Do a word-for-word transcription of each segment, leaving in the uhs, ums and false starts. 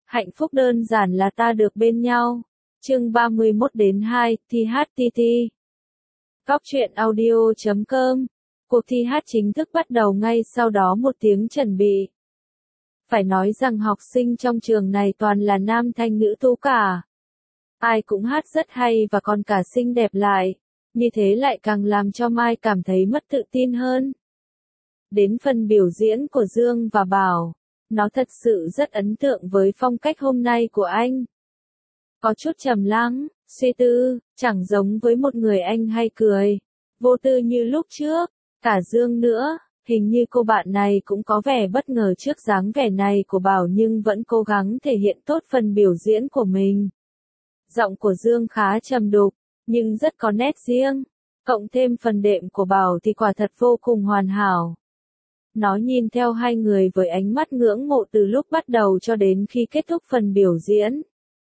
Hạnh phúc đơn giản là ta được bên nhau. Chương ba mươi mốt đến hai, thi hát tê tê. Góc truyện audio chấm com. Cuộc thi hát chính thức bắt đầu ngay sau đó một tiếng chuẩn bị. Phải nói rằng học sinh trong trường này toàn là nam thanh nữ tú cả. Ai cũng hát rất hay và còn cả xinh đẹp lại. Như thế lại càng làm cho Mai cảm thấy mất tự tin hơn. Đến phần biểu diễn của Dương và Bảo, nó thật sự rất ấn tượng với phong cách hôm nay của anh. Có chút trầm lắng, suy tư, chẳng giống với một người anh hay cười, vô tư như lúc trước. Cả Dương nữa, hình như cô bạn này cũng có vẻ bất ngờ trước dáng vẻ này của Bảo nhưng vẫn cố gắng thể hiện tốt phần biểu diễn của mình. Giọng của Dương khá trầm đục, nhưng rất có nét riêng, cộng thêm phần đệm của Bảo thì quả thật vô cùng hoàn hảo. Nó nhìn theo hai người với ánh mắt ngưỡng mộ từ lúc bắt đầu cho đến khi kết thúc phần biểu diễn.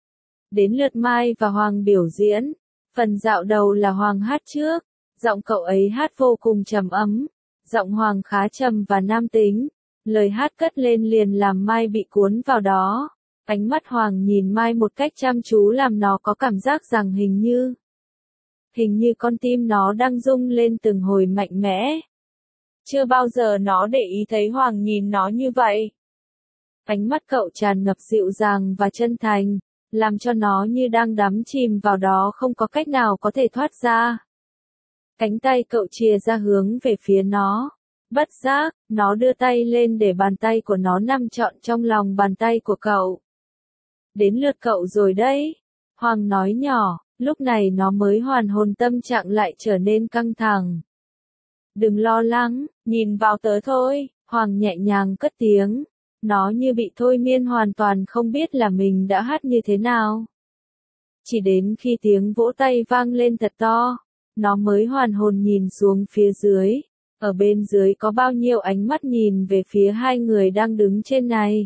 Đến lượt Mai và Hoàng biểu diễn, phần dạo đầu là Hoàng hát trước, giọng cậu ấy hát vô cùng trầm ấm, giọng Hoàng khá trầm và nam tính, lời hát cất lên liền làm Mai bị cuốn vào đó. Ánh mắt Hoàng nhìn Mai một cách chăm chú làm nó có cảm giác rằng hình như, hình như con tim nó đang rung lên từng hồi mạnh mẽ. Chưa bao giờ nó để ý thấy Hoàng nhìn nó như vậy. Ánh mắt cậu tràn ngập dịu dàng và chân thành, làm cho nó như đang đắm chìm vào đó không có cách nào có thể thoát ra. Cánh tay cậu chìa ra hướng về phía nó. Bất giác, nó đưa tay lên để bàn tay của nó nằm trọn trong lòng bàn tay của cậu. Đến lượt cậu rồi đấy. Hoàng nói nhỏ, lúc này nó mới hoàn hồn, tâm trạng lại trở nên căng thẳng. Đừng lo lắng, nhìn vào tớ thôi, Hoàng nhẹ nhàng cất tiếng. Nó như bị thôi miên hoàn toàn không biết là mình đã hát như thế nào. Chỉ đến khi tiếng vỗ tay vang lên thật to, nó mới hoàn hồn nhìn xuống phía dưới. Ở bên dưới có bao nhiêu ánh mắt nhìn về phía hai người đang đứng trên này.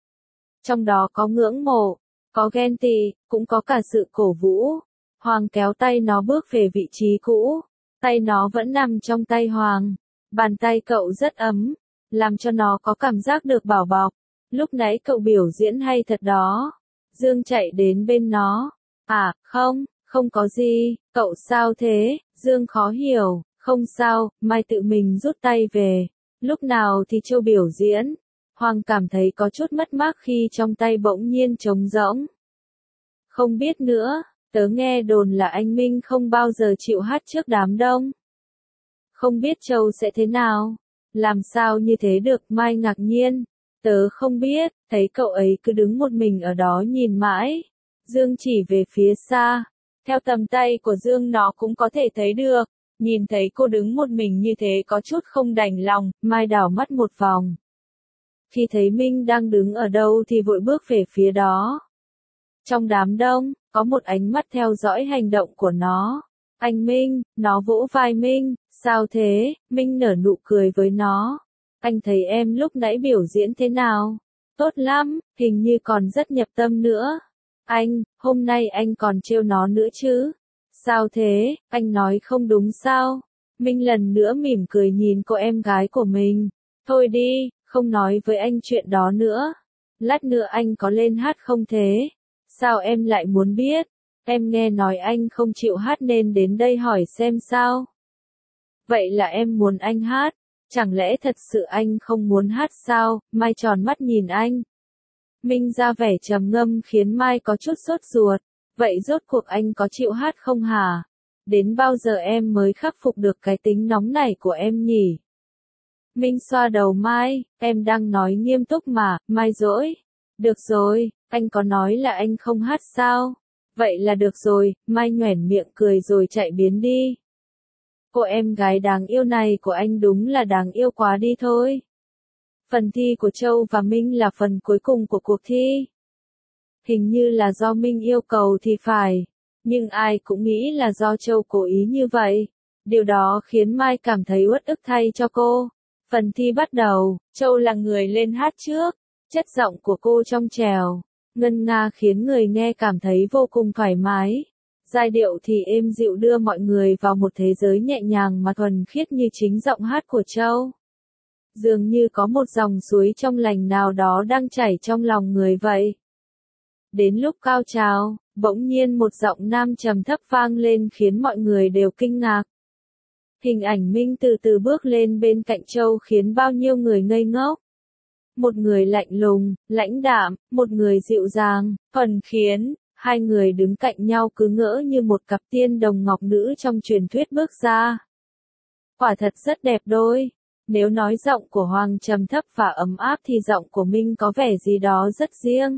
Trong đó có ngưỡng mộ, có ghen tị, cũng có cả sự cổ vũ. Hoàng kéo tay nó bước về vị trí cũ. Tay nó vẫn nằm trong tay Hoàng. Bàn tay cậu rất ấm, làm cho nó có cảm giác được bảo bọc. Lúc nãy cậu biểu diễn hay thật đó. Dương chạy đến bên nó. À, không, không có gì, cậu sao thế? Dương khó hiểu. Không sao, Mai tự mình rút tay về. Lúc nào thì Châu biểu diễn. Hoàng cảm thấy có chút mất mát khi trong tay bỗng nhiên trống rỗng. Không biết nữa, tớ nghe đồn là anh Minh không bao giờ chịu hát trước đám đông. Không biết Châu sẽ thế nào? Làm sao như thế được? Mai ngạc nhiên. Tớ không biết, thấy cậu ấy cứ đứng một mình ở đó nhìn mãi. Dương chỉ về phía xa. Theo tầm tay của Dương nó cũng có thể thấy được. Nhìn thấy cô đứng một mình như thế có chút không đành lòng, Mai đảo mắt một vòng. Khi thấy Minh đang đứng ở đâu thì vội bước về phía đó. Trong đám đông, có một ánh mắt theo dõi hành động của nó. Anh Minh, nó vỗ vai Minh, sao thế? Minh nở nụ cười với nó. Anh thấy em lúc nãy biểu diễn thế nào? Tốt lắm, hình như còn rất nhập tâm nữa. Anh, hôm nay anh còn trêu nó nữa chứ? Sao thế, anh nói không đúng sao? Minh lần nữa mỉm cười nhìn cô em gái của mình. Thôi đi, không nói với anh chuyện đó nữa. Lát nữa anh có lên hát không thế? Sao em lại muốn biết? Em nghe nói anh không chịu hát nên đến đây hỏi xem sao. Vậy là em muốn anh hát? Chẳng lẽ thật sự anh không muốn hát sao? Mai tròn mắt nhìn anh. Minh ra vẻ trầm ngâm khiến Mai có chút sốt ruột. Vậy rốt cuộc anh có chịu hát không hả? Đến bao giờ em mới khắc phục được cái tính nóng này của em nhỉ? Minh xoa đầu Mai, em đang nói nghiêm túc mà, Mai dỗi. Được rồi, anh có nói là anh không hát sao? Vậy là được rồi, Mai nhoẻn miệng cười rồi chạy biến đi. Cô em gái đáng yêu này của anh đúng là đáng yêu quá đi thôi. Phần thi của Châu và Minh là phần cuối cùng của cuộc thi. Hình như là do Minh yêu cầu thì phải, nhưng ai cũng nghĩ là do Châu cố ý như vậy. Điều đó khiến Mai cảm thấy uất ức thay cho cô. Phần thi bắt đầu, Châu là người lên hát trước, chất giọng của cô trong trẻo, ngân nga khiến người nghe cảm thấy vô cùng thoải mái. Giai điệu thì êm dịu đưa mọi người vào một thế giới nhẹ nhàng mà thuần khiết như chính giọng hát của Châu. Dường như có một dòng suối trong lành nào đó đang chảy trong lòng người vậy. Đến lúc cao trào, bỗng nhiên một giọng nam trầm thấp vang lên khiến mọi người đều kinh ngạc. Hình ảnh Minh từ từ bước lên bên cạnh Châu khiến bao nhiêu người ngây ngốc. Một người lạnh lùng, lãnh đạm, một người dịu dàng, thuần khiến, hai người đứng cạnh nhau cứ ngỡ như một cặp tiên đồng ngọc nữ trong truyền thuyết bước ra. Quả thật rất đẹp đôi. Nếu nói giọng của Hoàng trầm thấp và ấm áp thì giọng của Minh có vẻ gì đó rất riêng.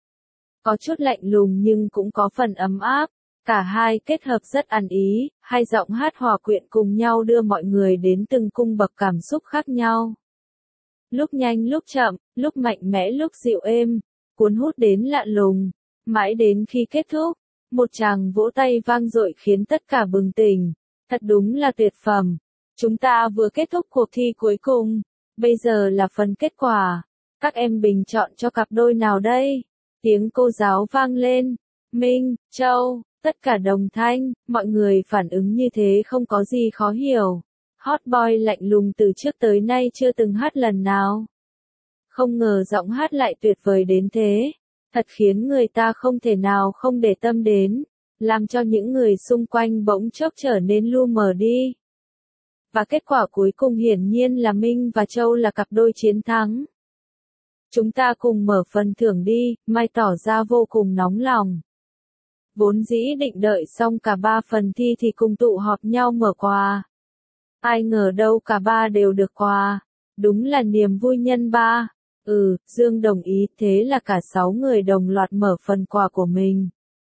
Có chút lạnh lùng nhưng cũng có phần ấm áp. Cả hai kết hợp rất ăn ý, hai giọng hát hòa quyện cùng nhau đưa mọi người đến từng cung bậc cảm xúc khác nhau. Lúc nhanh lúc chậm, lúc mạnh mẽ lúc dịu êm, cuốn hút đến lạ lùng, mãi đến khi kết thúc, một tràng vỗ tay vang dội khiến tất cả bừng tỉnh. Thật đúng là tuyệt phẩm. Chúng ta vừa kết thúc cuộc thi cuối cùng, bây giờ là phần kết quả. Các em bình chọn cho cặp đôi nào đây? Tiếng cô giáo vang lên. Minh, Châu, tất cả đồng thanh, mọi người phản ứng như thế không có gì khó hiểu. Hot boy lạnh lùng từ trước tới nay chưa từng hát lần nào. Không ngờ giọng hát lại tuyệt vời đến thế. Thật khiến người ta không thể nào không để tâm đến. Làm cho những người xung quanh bỗng chốc trở nên lu mờ đi. Và kết quả cuối cùng hiển nhiên là Minh và Châu là cặp đôi chiến thắng. Chúng ta cùng mở phần thưởng đi, Mai tỏ ra vô cùng nóng lòng. Vốn dĩ định đợi xong cả ba phần thi thì cùng tụ họp nhau mở quà. Ai ngờ đâu cả ba đều được quà. Đúng là niềm vui nhân ba. Ừ, Dương đồng ý, thế là cả sáu người đồng loạt mở phần quà của mình.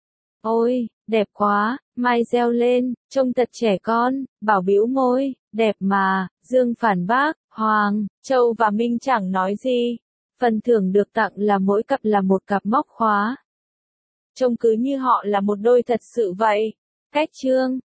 Ôi, đẹp quá, Mai reo lên, trông thật trẻ con, Bảo bĩu môi, đẹp mà, Dương phản bác, Hoàng, Châu và Minh chẳng nói gì. Phần thưởng được tặng là mỗi cặp là một cặp móc khóa. Trông cứ như họ là một đôi thật sự vậy. Cách chương